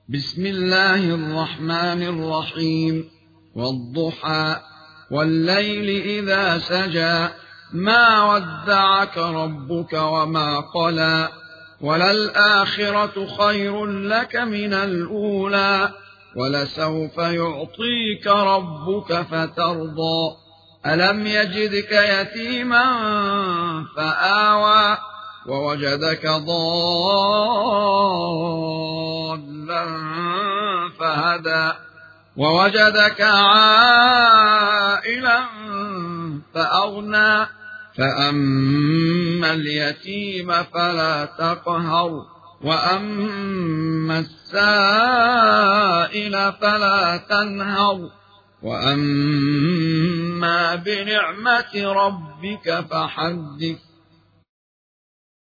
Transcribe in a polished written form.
بسم الله الرحمن الرحيم. والضحى والليل إذا سجى ما ودعك ربك وما قلى وللآخرة خير لك من الأولى ولسوف يعطيك ربك فترضى ألم يجدك يتيما فآوى ووجدك ضالا فهدى ووجدك عائلا فأغنى فأما اليتيم فلا تقهر وأما السائل فلا تنهر وأما بنعمة ربك فحدث